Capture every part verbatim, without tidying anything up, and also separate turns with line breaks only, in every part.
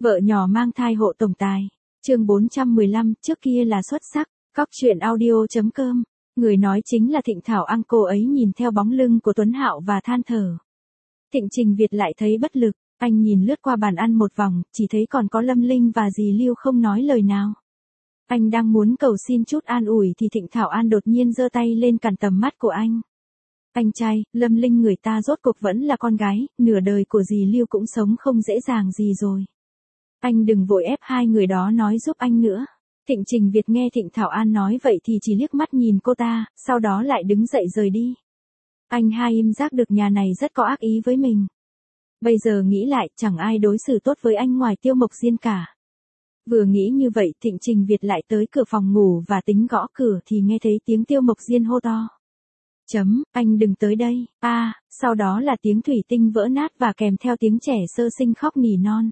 Vợ nhỏ mang thai hộ tổng tài. Chương bốn trăm mười lăm, trước kia là xuất sắc. Cóc truyện audio.com. Người nói chính là Thịnh Thảo Ang, cô ấy nhìn theo bóng lưng của Tuấn Hạo và than thở. Thịnh Trình Việt lại thấy bất lực, anh nhìn lướt qua bàn ăn một vòng, chỉ thấy còn có Lâm Linh và dì Lưu không nói lời nào. Anh đang muốn cầu xin chút an ủi thì Thịnh Thảo An đột nhiên giơ tay lên cản tầm mắt của anh. Anh trai, Lâm Linh người ta rốt cuộc vẫn là con gái, nửa đời của dì Lưu cũng sống không dễ dàng gì rồi. Anh đừng vội ép hai người đó nói giúp anh nữa. Thịnh Trình Việt nghe Thịnh Thảo An nói vậy thì chỉ liếc mắt nhìn cô ta, sau đó lại đứng dậy rời đi. Anh hai im giác được nhà này rất có ác ý với mình. Bây giờ nghĩ lại, chẳng ai đối xử tốt với anh ngoài Tiêu Mộc Diên cả. Vừa nghĩ như vậy, Thịnh Trình Việt lại tới cửa phòng ngủ và tính gõ cửa thì nghe thấy tiếng Tiêu Mộc Diên hô to. Chấm, anh đừng tới đây, a à, sau đó là tiếng thủy tinh vỡ nát và kèm theo tiếng trẻ sơ sinh khóc nỉ non.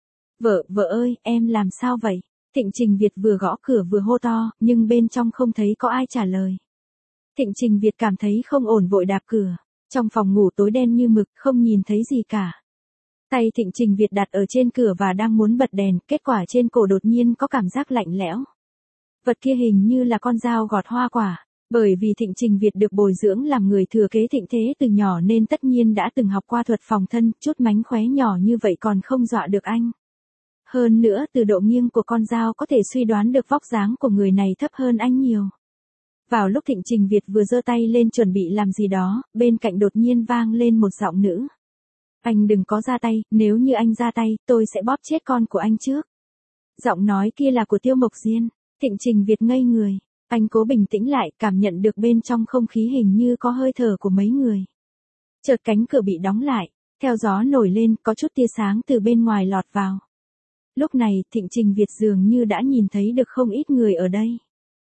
Vợ, vợ ơi, em làm sao vậy? Thịnh Trình Việt vừa gõ cửa vừa hô to, nhưng bên trong không thấy có ai trả lời. Thịnh Trình Việt cảm thấy không ổn vội đạp cửa. Trong phòng ngủ tối đen như mực, không nhìn thấy gì cả. Tay Thịnh Trình Việt đặt ở trên cửa và đang muốn bật đèn, kết quả trên cổ đột nhiên có cảm giác lạnh lẽo. Vật kia hình như là con dao gọt hoa quả. Bởi vì Thịnh Trình Việt được bồi dưỡng làm người thừa kế thịnh thế từ nhỏ nên tất nhiên đã từng học qua thuật phòng thân, chút mánh khóe nhỏ như vậy còn không dọa được anh. Hơn nữa, từ độ nghiêng của con dao có thể suy đoán được vóc dáng của người này thấp hơn anh nhiều. Vào lúc Thịnh Trình Việt vừa giơ tay lên chuẩn bị làm gì đó, bên cạnh đột nhiên vang lên một giọng nữ. Anh đừng có ra tay, nếu như anh ra tay, tôi sẽ bóp chết con của anh trước. Giọng nói kia là của Tiêu Mộc Diên. Thịnh Trình Việt ngây người. Anh cố bình tĩnh lại, cảm nhận được bên trong không khí hình như có hơi thở của mấy người. Chợt cánh cửa bị đóng lại, theo gió nổi lên, có chút tia sáng từ bên ngoài lọt vào. Lúc này, Thịnh Trình Việt dường như đã nhìn thấy được không ít người ở đây.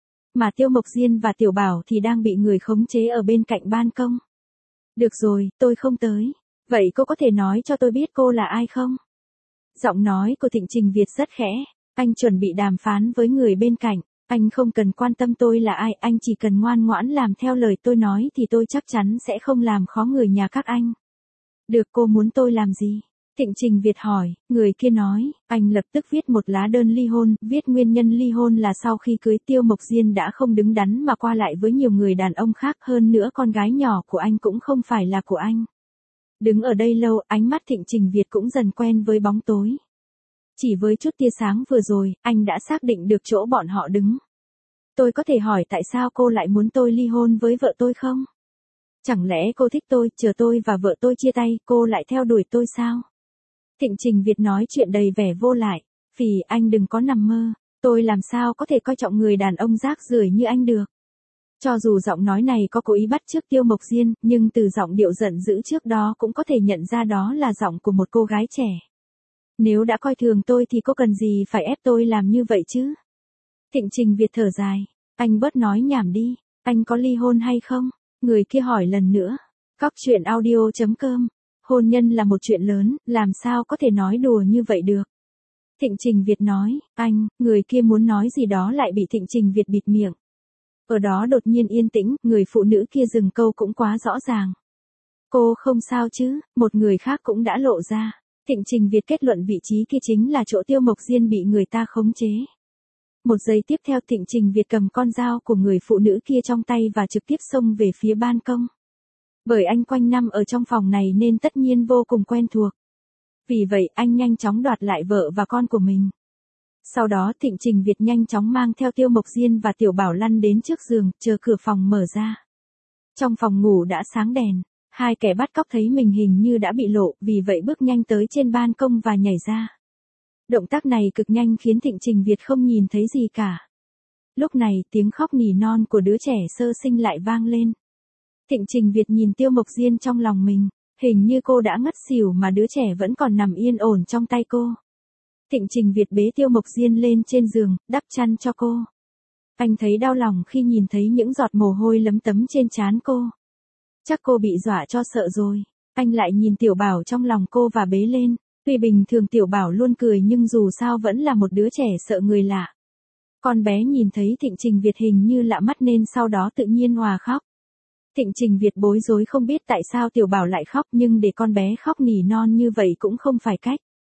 Mà Tiêu Mộc Diên và Tiểu Bảo thì đang bị người khống chế ở bên cạnh ban công. Được rồi, tôi không tới. Vậy cô có thể nói cho tôi biết cô là ai không? Giọng nói của Thịnh Trình Việt rất khẽ. Anh chuẩn bị đàm phán với người bên cạnh. Anh không cần quan tâm tôi là ai, anh chỉ cần ngoan ngoãn làm theo lời tôi nói thì tôi chắc chắn sẽ không làm khó người nhà các anh. Được, cô muốn tôi làm gì? Thịnh Trình Việt hỏi, người kia nói, anh lập tức viết một lá đơn ly hôn, viết nguyên nhân ly hôn là sau khi cưới Tiêu Mộc Diên đã không đứng đắn mà qua lại với nhiều người đàn ông khác, hơn nữa con gái nhỏ của anh cũng không phải là của anh. Đứng ở đây lâu, ánh mắt Thịnh Trình Việt cũng dần quen với bóng tối. Chỉ với chút tia sáng vừa rồi, anh đã xác định được chỗ bọn họ đứng. Tôi có thể hỏi tại sao cô lại muốn tôi ly hôn với vợ tôi không? Chẳng lẽ cô thích tôi, chờ tôi và vợ tôi chia tay, cô lại theo đuổi tôi sao? Thịnh Trình Việt nói chuyện đầy vẻ vô lại. Phì, anh đừng có nằm mơ. Tôi làm sao có thể coi trọng người đàn ông rác rưởi như anh được? Cho dù giọng nói này có cố ý bắt chước Tiêu Mộc Diên, nhưng từ giọng điệu giận dữ trước đó cũng có thể nhận ra đó là giọng của một cô gái trẻ. Nếu đã coi thường tôi thì cô cần gì phải ép tôi làm như vậy chứ? Thịnh Trình Việt thở dài. Anh bớt nói nhảm đi. Anh có ly hôn hay không? Người kia hỏi lần nữa. Cóc truyện audio.com. Hôn nhân là một chuyện lớn, làm sao có thể nói đùa như vậy được? Thịnh Trình Việt nói. Anh, người kia muốn nói gì đó lại bị Thịnh Trình Việt bịt miệng. Ở đó đột nhiên yên tĩnh, người phụ nữ kia dừng câu cũng quá rõ ràng. Cô không sao chứ? Một người khác cũng đã lộ ra. Thịnh Trình Việt kết luận vị trí kia chính là chỗ Tiêu Mộc Diên bị người ta khống chế. Một giây tiếp theo Thịnh Trình Việt cầm con dao của người phụ nữ kia trong tay và trực tiếp xông về phía ban công. Bởi anh quanh năm ở trong phòng này nên tất nhiên vô cùng quen thuộc. Vì vậy anh nhanh chóng đoạt lại vợ và con của mình. Sau đó Thịnh Trình Việt nhanh chóng mang theo Tiêu Mộc Diên và Tiểu Bảo lăn đến trước giường, chờ cửa phòng mở ra. Trong phòng ngủ đã sáng đèn. Hai kẻ bắt cóc thấy mình hình như đã bị lộ, vì vậy bước nhanh tới trên ban công và nhảy ra. Động tác này cực nhanh khiến Thịnh Trình Việt không nhìn thấy gì cả. Lúc này tiếng khóc nỉ non của đứa trẻ sơ sinh lại vang lên. Thịnh Trình Việt nhìn Tiêu Mộc Diên trong lòng mình, hình như cô đã ngất xỉu mà đứa trẻ vẫn còn nằm yên ổn trong tay cô. Thịnh Trình Việt bế Tiêu Mộc Diên lên trên giường, đắp chăn cho cô. Anh thấy đau lòng khi nhìn thấy những giọt mồ hôi lấm tấm trên trán cô. Chắc cô bị dọa cho sợ rồi. Anh lại nhìn Tiểu Bảo trong lòng cô và bế lên. Tuy bình thường Tiểu Bảo luôn cười nhưng dù sao vẫn là một đứa trẻ sợ người lạ. Con bé nhìn thấy Thịnh Trình Việt hình như lạ mắt nên sau đó tự nhiên hòa khóc. Thịnh Trình Việt bối rối không biết tại sao Tiểu Bảo lại khóc, nhưng để con bé khóc nỉ non như vậy cũng không phải cách.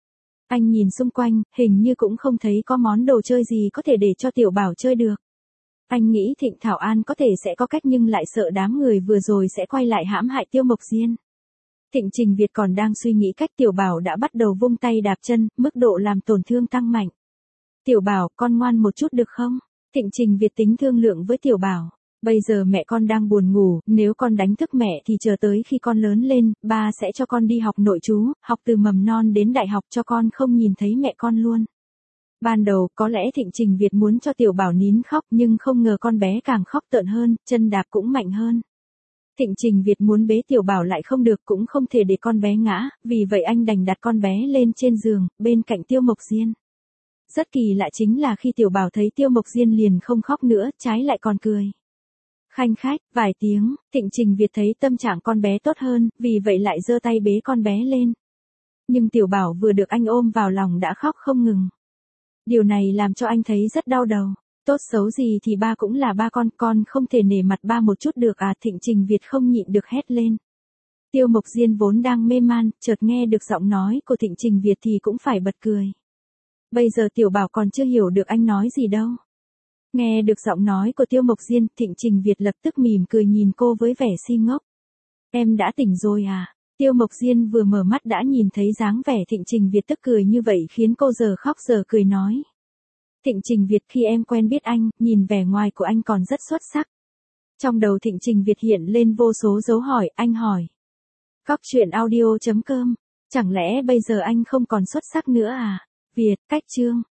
Anh nhìn xung quanh, hình như cũng không thấy có món đồ chơi gì có thể để cho Tiểu Bảo chơi được. Anh nghĩ Thịnh Thảo An có thể sẽ có cách nhưng lại sợ đám người vừa rồi sẽ quay lại hãm hại Tiêu Mộc Diên. Thịnh Trình Việt còn đang suy nghĩ cách Tiểu Bảo đã bắt đầu vung tay đạp chân, mức độ làm tổn thương tăng mạnh. Tiểu Bảo, con ngoan một chút được không? Thịnh Trình Việt tính thương lượng với Tiểu Bảo. Bây giờ mẹ con đang buồn ngủ, nếu con đánh thức mẹ thì chờ tới khi con lớn lên, ba sẽ cho con đi học nội trú, học từ mầm non đến đại học cho con không nhìn thấy mẹ con luôn. Ban đầu có lẽ Thịnh Trình Việt muốn cho Tiểu Bảo nín khóc nhưng không ngờ con bé càng khóc tợn hơn, chân đạp cũng mạnh hơn. Thịnh Trình Việt muốn bế Tiểu Bảo lại không được cũng không thể để con bé ngã, vì vậy anh đành đặt con bé lên trên giường, bên cạnh Tiêu Mộc Diên. Rất kỳ lạ chính là khi Tiểu Bảo thấy Tiêu Mộc Diên liền không khóc nữa, trái lại còn cười. Khanh khách, vài tiếng, Thịnh Trình Việt thấy tâm trạng con bé tốt hơn, vì vậy lại giơ tay bế con bé lên. Nhưng Tiểu Bảo vừa được anh ôm vào lòng đã khóc không ngừng. Điều này làm cho anh thấy rất đau đầu. Tốt xấu gì thì ba cũng là ba con, con không thể nể mặt ba một chút được à? Thịnh Trình Việt không nhịn được hét lên. Tiêu Mộc Diên vốn đang mê man, chợt nghe được giọng nói của Thịnh Trình Việt thì cũng phải bật cười. Bây giờ Tiểu Bảo còn chưa hiểu được anh nói gì đâu. Nghe được giọng nói của Tiêu Mộc Diên, Thịnh Trình Việt lập tức mỉm cười nhìn cô với vẻ si ngốc. Em đã tỉnh rồi à? Tiêu Mộc Diên vừa mở mắt đã nhìn thấy dáng vẻ Thịnh Trình Việt tức cười như vậy khiến cô giờ khóc giờ cười nói. Thịnh Trình Việt, khi em quen biết anh, nhìn vẻ ngoài của anh còn rất xuất sắc. Trong đầu Thịnh Trình Việt hiện lên vô số dấu hỏi, anh hỏi. Cóc truyện audio chấm com, chẳng lẽ bây giờ anh không còn xuất sắc nữa à? Việt, cách chương.